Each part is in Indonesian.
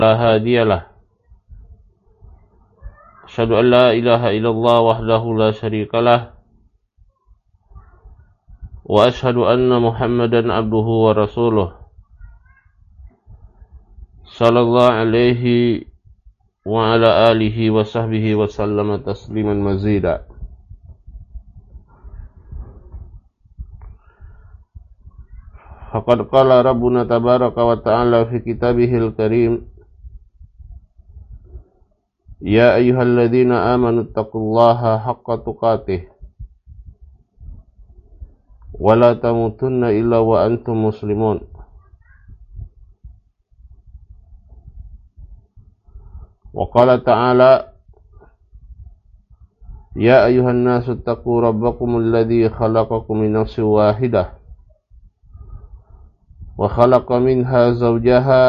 لا هادي له أشهد أن لا إله إلا الله وحده لا شريك له وأشهد أن محمدا عبده ورسوله صلى الله عليه وعلى آله وصحبه وسلم تسليما مزيدا. فقد قال ربنا تبارك وتعالى في كتابه الكريم: يا أيها الذين آمنوا اتقوا الله حق تقاته ولا تموتن إلا وأنتم مسلمون. وقال تعالى: يا أيها الناس اتقوا ربكم الذي خلقكم من نفس واحدة وخلق منها زوجها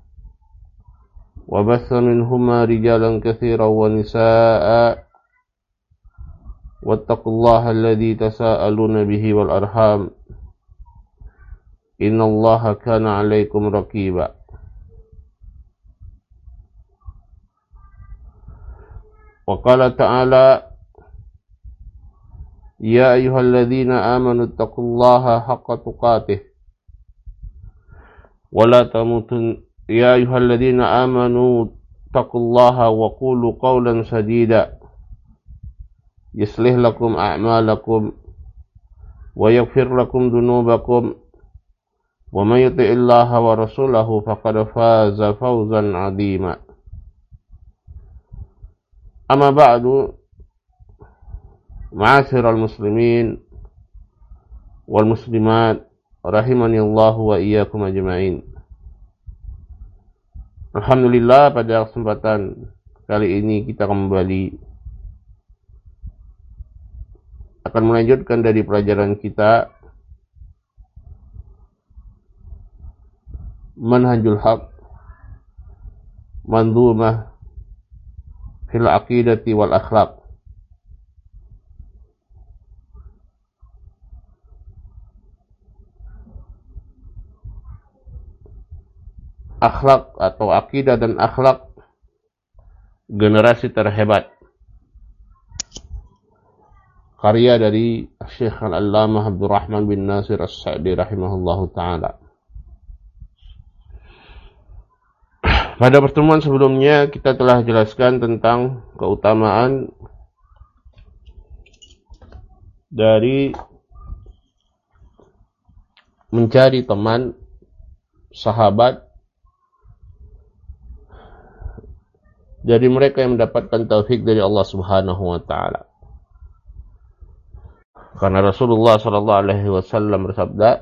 وبث منهما رجالا كثيرا ونساء واتقوا الله الذي تساءلون به والأرحام إن الله كان عليكم رقيبا. وقال تعالى: يا أيها الذين آمنوا اتقوا الله حق تقاته ولا تموتن يا أيها الذين آمنوا اتقوا الله وقولوا قولا سديدا يصلح لكم أعمالكم ويغفر لكم ذنوبكم ومن يطع الله ورسوله فقد فاز فوزا عظيما. أما بعد، معاشر المسلمين والمسلمات rahimani Allah wa iyyakum ajma'in. Alhamdulillah, pada kesempatan kali ini kita kembali akan melanjutkan dari pelajaran kita Manhajul Haq Manzumah fil Aqidati wal Akhlaq. Akhlak atau akidah dan akhlak generasi terhebat, karya dari Syekh Al-Allamah Abdurrahman bin Nasir As-Sa'di rahimahullahu ta'ala. Pada pertemuan sebelumnya kita telah jelaskan tentang keutamaan dari mencari teman, sahabat dari mereka yang mendapatkan taufik dari Allah Subhanahu wa taala. Karena Rasulullah sallallahu alaihi wasallam bersabda,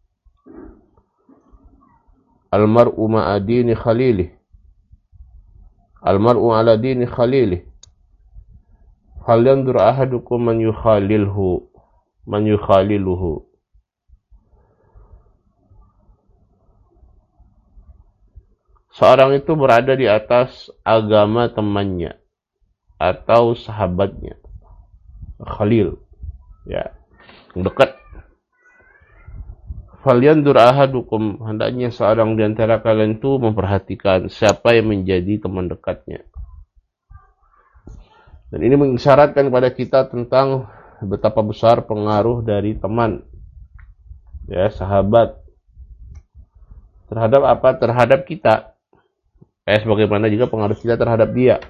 "Al-mar'u ma'a dini khalilih. Al-mar'u 'ala dini khalilih. Falyanzur ahadukum man yukhaliluhu." Seorang itu berada di atas agama temannya atau sahabatnya, khalil, ya, dekat. Falyanzur ahadukum, hendaknya seorang di antara kalian itu memperhatikan siapa yang menjadi teman dekatnya. Dan ini mengisyaratkan kepada kita tentang betapa besar pengaruh dari teman, ya, sahabat terhadap apa? Terhadap kita. Sebagaimana juga pengaruh kita terhadap dia.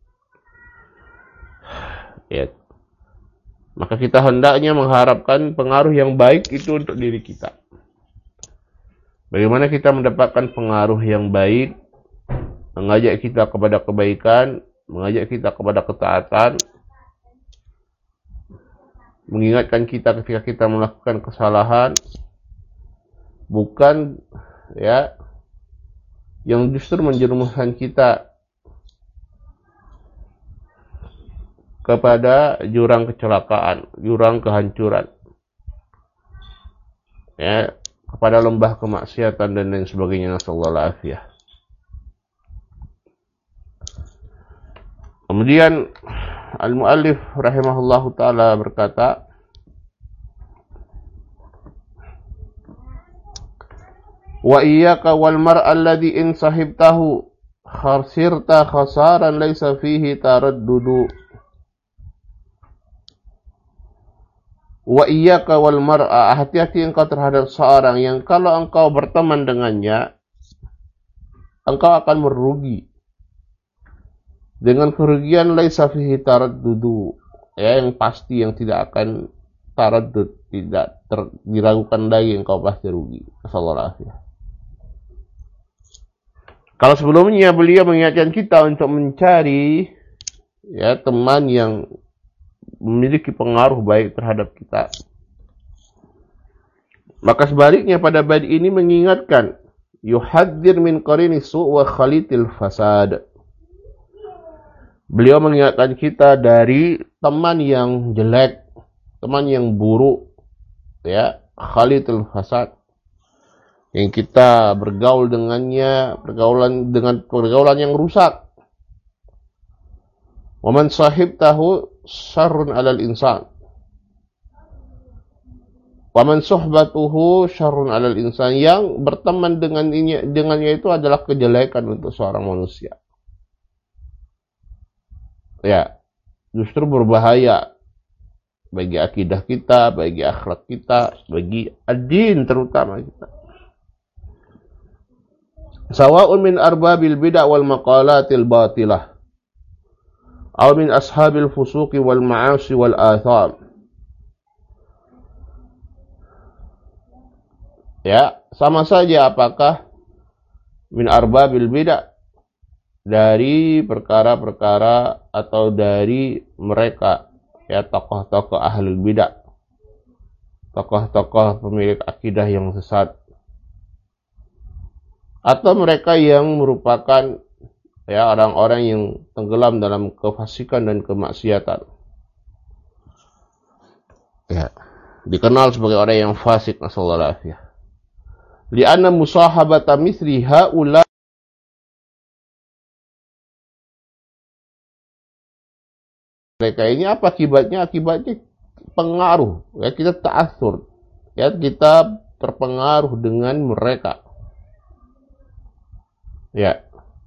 Ya. Maka kita hendaknya mengharapkan pengaruh yang baik itu untuk diri kita. Bagaimana kita mendapatkan pengaruh yang baik, mengajak kita kepada kebaikan, mengajak kita kepada ketaatan, mengingatkan kita ketika kita melakukan kesalahan, bukan, ya, yang justru menjerumuskan kita kepada jurang kecelakaan, jurang kehancuran, ya, kepada lembah kemaksiatan dan lain sebagainya. Nasallahu alaihi. Kemudian al-muallif rahimahullahu taala berkata, wa iyyaka wal mar'a alladhi in sahibtahu khasirta khasaran laisa fihi taraddudu. Wa iyyaka wal mar'a, hati-hati engkau terhadap seorang yang kalau engkau berteman dengannya, engkau akan merugi. Dengan kerugian laisa fihi taraddudu, ya, yang pasti, yang tidak akan taraddud, tidak diragukan lagi, engkau pasti rugi. Nasallallahu. Kalau sebelumnya beliau mengingatkan kita untuk mencari, ya, teman yang memiliki pengaruh baik terhadap kita, maka sebaliknya pada bab ini mengingatkan, yuhadzir min qarini su' wa khalitil fasad. Beliau mengingatkan kita dari teman yang jelek, teman yang buruk, ya, khalitul fasad, yang kita bergaul dengannya, pergaulan yang rusak. Wa man sahibtahu syarrun 'alal insan. Wa man suhbatuhu syarrun 'alal insan, yang berteman dengannya itu adalah kejelekan untuk seorang manusia. Ya, justru berbahaya bagi akidah kita, bagi akhlak kita, bagi ad-din terutama kita. Sawa'un min arbabil bid'ah wal maqalatil batilah, aw min ashabil fusuqi wal ma'asi wal atham. Ya, sama saja apakah min arbabil bid'ah, dari perkara-perkara atau dari mereka, ya, tokoh-tokoh ahlul bidah, tokoh-tokoh pemilik akidah yang sesat, atau mereka yang merupakan, ya, orang-orang yang tenggelam dalam kefasikan dan kemaksiatan, ya, dikenal sebagai orang yang fasik. Nasallallahu alaihi wasallam. Li'anna musahabata mithli haula, mereka ini apa akibatnya? Akibatnya pengaruh, ya, kita ta'athur, ya, kita terpengaruh dengan mereka, ya.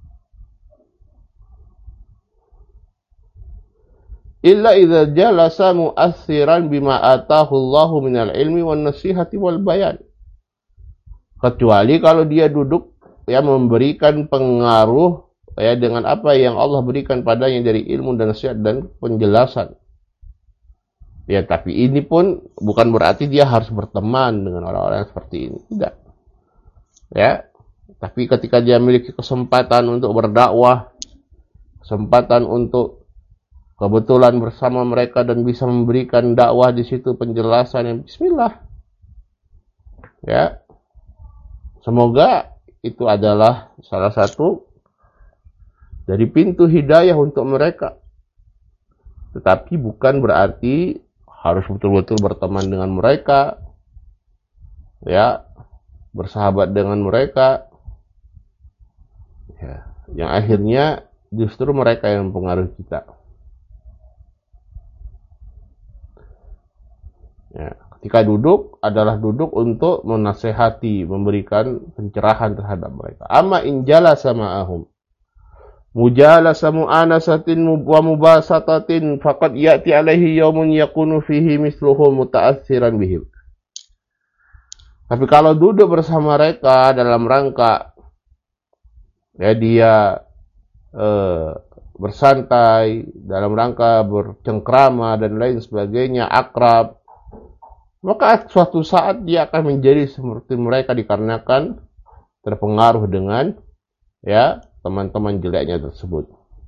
Illa idza jalasa mu'assiran bima atahu Allahu minal ilmi wan nasihati wal bayan. Kecuali kalau dia duduk, ya, memberikan pengaruh, ya, dengan apa yang Allah berikan padanya dari ilmu dan nasihat dan penjelasan. Ya, tapi ini pun bukan berarti dia harus berteman dengan orang-orang seperti ini, tidak. Ya, tapi ketika dia memiliki kesempatan untuk berdakwah, kesempatan untuk kebetulan bersama mereka dan bisa memberikan dakwah di situ, penjelasan, yang bismillah. Ya. Semoga itu adalah salah satu dari pintu hidayah untuk mereka. Tetapi bukan berarti harus betul-betul berteman dengan mereka, ya, bersahabat dengan mereka, ya, yang akhirnya justru mereka yang mempengaruhi kita. Ya, ketika duduk adalah duduk untuk menasehati, memberikan pencerahan terhadap mereka. Amma in jalasa ma'ahum mujalasa mu'anasatin wa mubasatatin faqad ya'ti alaihi yaumun yakunu fihi misluhu muta'assiran bihim. Tapi kalau duduk bersama mereka dalam rangka, ya, dia bersantai, dalam rangka bercengkrama dan lain sebagainya, akrab, maka suatu saat dia akan menjadi seperti mereka dikarenakan terpengaruh dengan, ya, teman-teman jeleknya tersebut.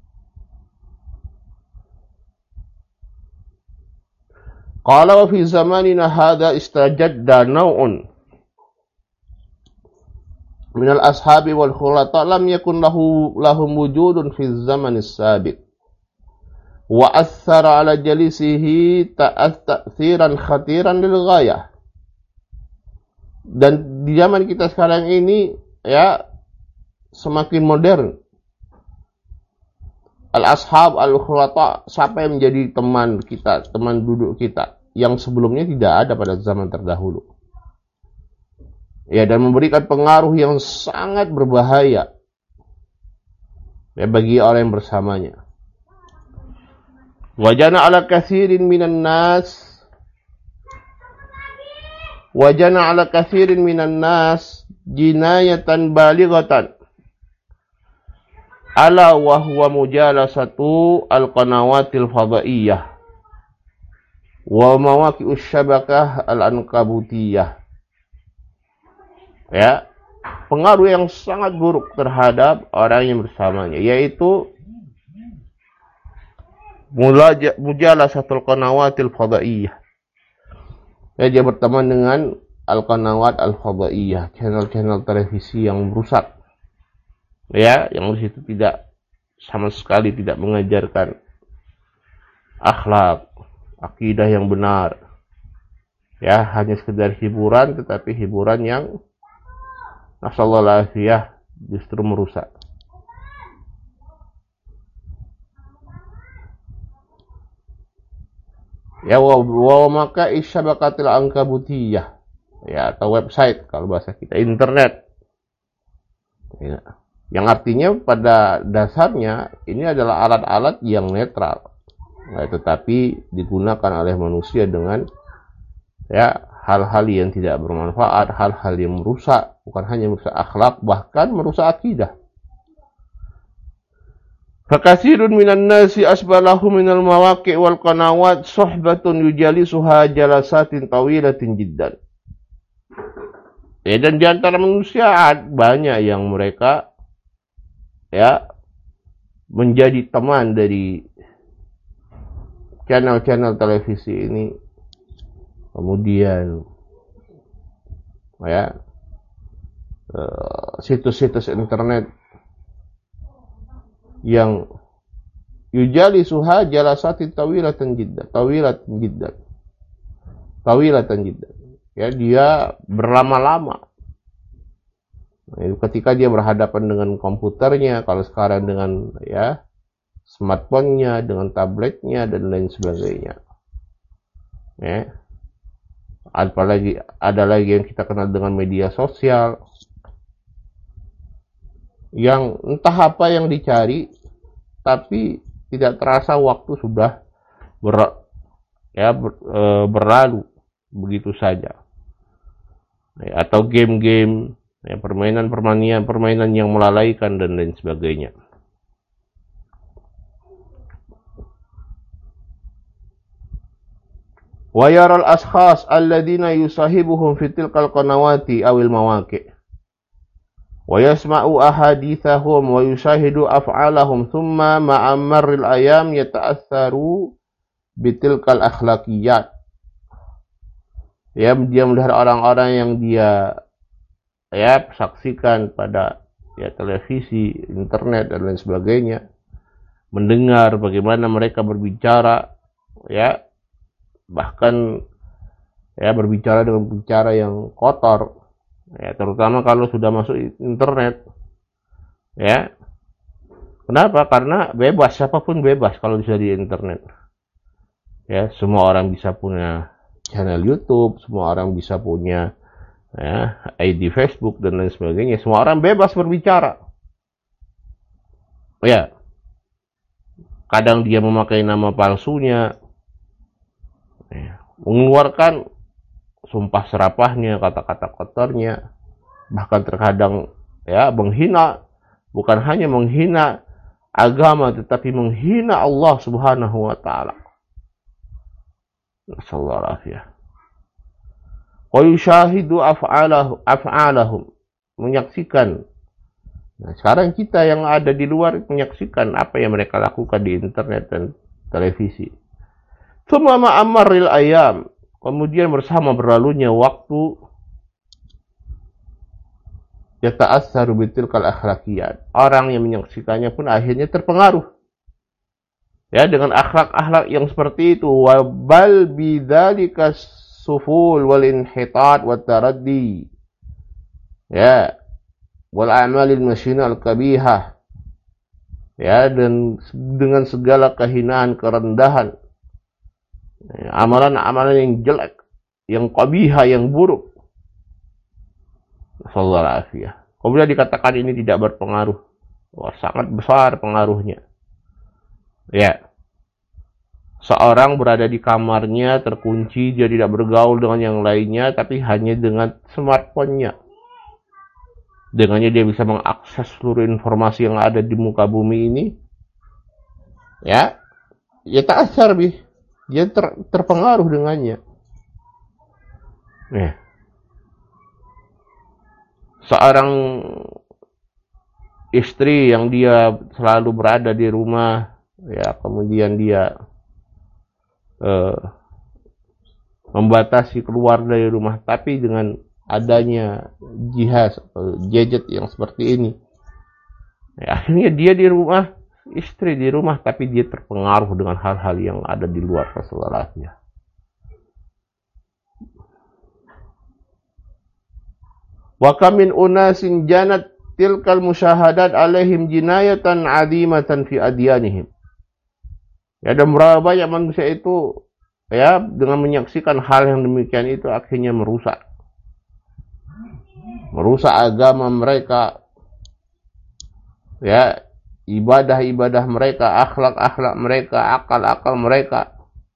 Qala wa fi zamanina hadha istajadda naw'un minal ashabi wal khulata lam yakun lahum wujudun fi zamanis sabiq wa athara ala jalisihi ta'athiran khatiran lil ghayah. Dan di zaman kita sekarang ini, ya, semakin modern. Al-ashab, al-khulata, siapa yang menjadi teman kita, teman duduk kita, yang sebelumnya tidak ada pada zaman terdahulu. Ya, dan memberikan pengaruh yang sangat berbahaya. ya, bagi orang yang bersamanya. Wajana ala kathirin minan nas jinayatan balighatan ala wa huwa mujalasatu al-qanawatil fadhaiyah wa mawaqi'us syabakah al-ankabutiyah. Ya, pengaruh yang sangat buruk terhadap orang yang bersamanya, yaitu mujalasatul qanawatil fadhaiyah. Ya, dia berteman dengan al-qanawat al-fadhaiyah, channel-channel televisi yang merusak. Ya, yang di situ tidak sama sekali tidak mengajarkan akhlak, akidah yang benar. Ya, hanya sekedar hiburan, tetapi hiburan yang nasallallahu alaihi justru merusak. Ya, wa maka isyabakatil ankabutiyah, ya, atau website kalau bahasa kita, internet. Ya. Yang artinya pada dasarnya ini adalah alat-alat yang netral, nah, tetapi digunakan oleh manusia dengan ya hal-hal yang tidak bermanfaat, hal-hal yang merusak, bukan hanya merusak akhlak, bahkan merusak akidah. Fakasirun minan nasi asbalahu minal mawaqi' wal qanawat suhbatun yujalisuha jalasatin tawilatin jiddan. Ya, dan di antara manusia banyak yang mereka ya menjadi teman dari channel-channel televisi ini, kemudian ya situs-situs internet yang yujalisuha jalasatin tawilatan jiddan. Ya, dia berlama-lama. Ketika dia berhadapan dengan komputernya, kalau sekarang dengan ya smartphone-nya, dengan tabletnya dan lain sebagainya. Ya. Apalagi ada lagi yang kita kenal dengan media sosial, yang entah apa yang dicari, tapi tidak terasa waktu sudah berlalu begitu saja. Ya, atau game-game, ya, permainan yang melalaikan dan lain sebagainya. Wa yaral ashkhas alladziina yusahibuhum fi tilkal qanawati awil mawaqi' wa yasma'u ahaditsahum wa yushahidu af'alahum thumma ma'a marril ayam yata'assaru bitilkal akhlaqiyat. Ya, dia melihat orang-orang yang dia ya saksikan pada ya televisi, internet dan lain sebagainya, mendengar bagaimana mereka berbicara, ya bahkan ya berbicara dengan bicara yang kotor, ya terutama kalau sudah masuk internet. Ya, kenapa? Karena bebas, siapapun bebas kalau bisa di internet. Ya, semua orang bisa punya channel YouTube, semua orang bisa punya ya, ID Facebook dan lain sebagainya. Semua orang bebas berbicara. Ya, kadang dia memakai nama palsunya, ya, mengeluarkan sumpah serapahnya, kata-kata kotornya, bahkan terkadang ya menghina, bukan hanya menghina agama, tetapi menghina Allah Subhanahu wa taala. Nasallallahu alaihi. Wa yushahidu af'alahum, menyaksikan. Nah, sekarang kita yang ada di luar menyaksikan apa yang mereka lakukan di internet dan televisi. Tsumma ma'amarril ayam, kemudian bersama berlalunya waktu, yata'assaru bitilkal akhlaqiyat. Orang yang menyaksikannya pun akhirnya terpengaruh ya dengan akhlak-akhlak yang seperti itu. Wa bal bidzalika suful wal inhitat wat taraddi, ya, wal a'malil masyina al kabihah, ya, dan dengan segala kehinaan, kerendahan, amalan-amalan yang jelek, yang qabihah, yang buruk. Sallallahu alaihi. Kemudian dikatakan ini tidak berpengaruh Wah, sangat besar pengaruhnya. Ya, seorang berada di kamarnya terkunci, dia tidak bergaul dengan yang lainnya, tapi hanya dengan smartphone-nya. Dengannya dia bisa mengakses seluruh informasi yang ada di muka bumi ini. Ya, ya ta'assar bih. Dia terpengaruh dengannya. Ya. Seorang istri yang dia selalu berada di rumah, ya, kemudian dia membatasi keluar dari rumah, tapi dengan adanya jihaz atau gadget yang seperti ini, ya, akhirnya dia di rumah, istri di rumah, tapi dia terpengaruh dengan hal-hal yang ada di luar sekolahnya. Wa kam min unasin janat tilkal musyahadat alaihim jinayatan adimatan fi adyanihim. Ya, dan berapa banyak manusia itu, ya, dengan menyaksikan hal yang demikian itu akhirnya merusak agama mereka, ya, ibadah-ibadah mereka, akhlak-akhlak mereka, akal-akal mereka,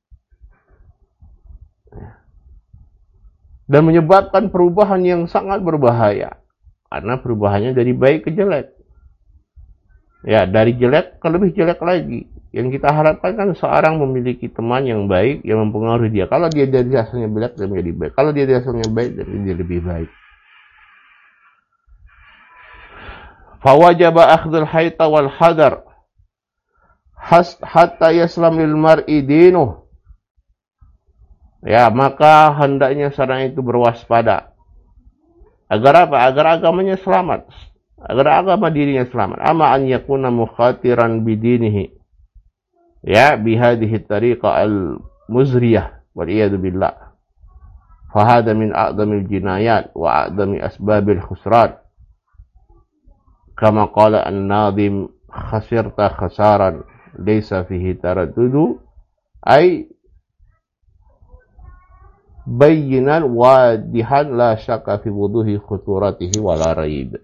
dan menyebabkan perubahan yang sangat berbahaya, karena perubahannya dari baik ke jelek, ya, dari jelek ke lebih jelek lagi. Yang kita harapkan kan seorang memiliki teman yang baik, yang mempengaruhi dia. Kalau dia dari asalnya jelek, dia menjadi baik. Kalau dia dari asalnya baik, dia lebih baik. Fawajaba akhdul haita wal hadar hatta yaslamil mar'i dinuh. Ya, maka hendaknya seorang itu berwaspada. Agar apa? Agar agamanya selamat. Agar agama dirinya selamat. Ama an yakuna mukhatiran bidinihi. Ya, bihadihi tariqah al-muzriyah. Wal'iyadu billah. Fahada min a'zamil jinayat wa a'zami asbabil khusran. Kama qala an-nadhim khasirta khasaran laysa fihi taraddudu ay bayyinan wadihan la syakka fi wuduhi khuturatihi wala raib.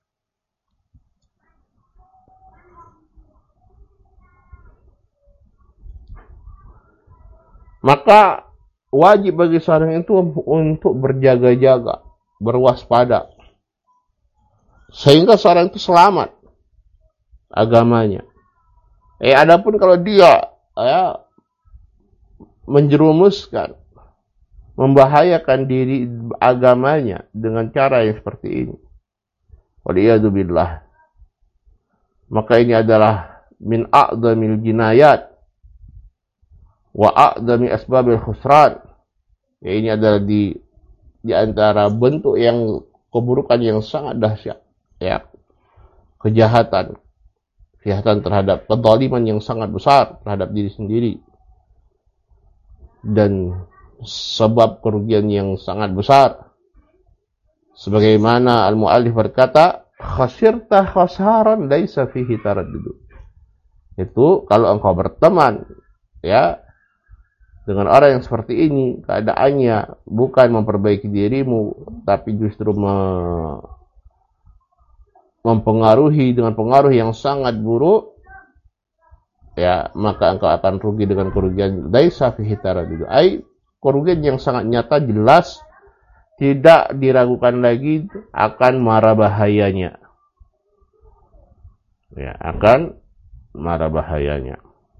Maka wajib bagi seorang itu untuk berjaga-jaga, berwaspada, sehingga seorang itu selamat agamanya. Adapun kalau dia, ya, menjerumuskan, membahayakan diri agamanya dengan cara yang seperti ini, waliyadu billah, maka ini adalah min a'zamil jinayat wa a'zami asbabil khusran. Ya, ini adalah di antara bentuk yang keburukan yang sangat dahsyat, ya, kejahatan terhadap kezaliman yang sangat besar terhadap diri sendiri, dan sebab kerugian yang sangat besar. Sebagaimana al-mu'allif berkata, khasirta khasaran laisa fihi taraddud. Itu kalau engkau berteman, ya, dengan orang yang seperti ini, keadaannya bukan memperbaiki dirimu, tapi justru mempengaruhi dengan pengaruh yang sangat buruk, ya, maka engkau akan rugi dengan kerugian laisa fihi taraddud. Kerugian yang sangat nyata, jelas, tidak diragukan lagi akan mara bahayanya. Ya, akan mara bahayanya.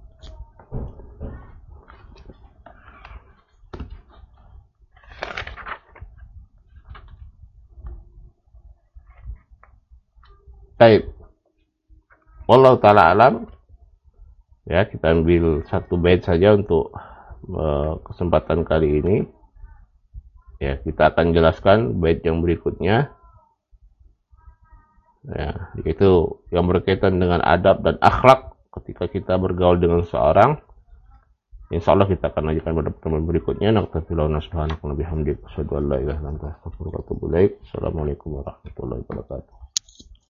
Baik. Wallahu ta'ala alam. Ya, kita ambil satu bait saja untuk kesempatan kali ini. Ya, kita akan jelaskan bait yang berikutnya. Ya, itu yang berkaitan dengan adab dan akhlak ketika kita bergaul dengan seorang. Insyaallah kita akan lanjutkan pada pertemuan berikutnya. Naktafilahu subhanahu wa bihamdihi asyhadu an la ilaha illa anta astaghfiruka wa atubu ilaik. Assalamualaikum warahmatullahi wabarakatuh.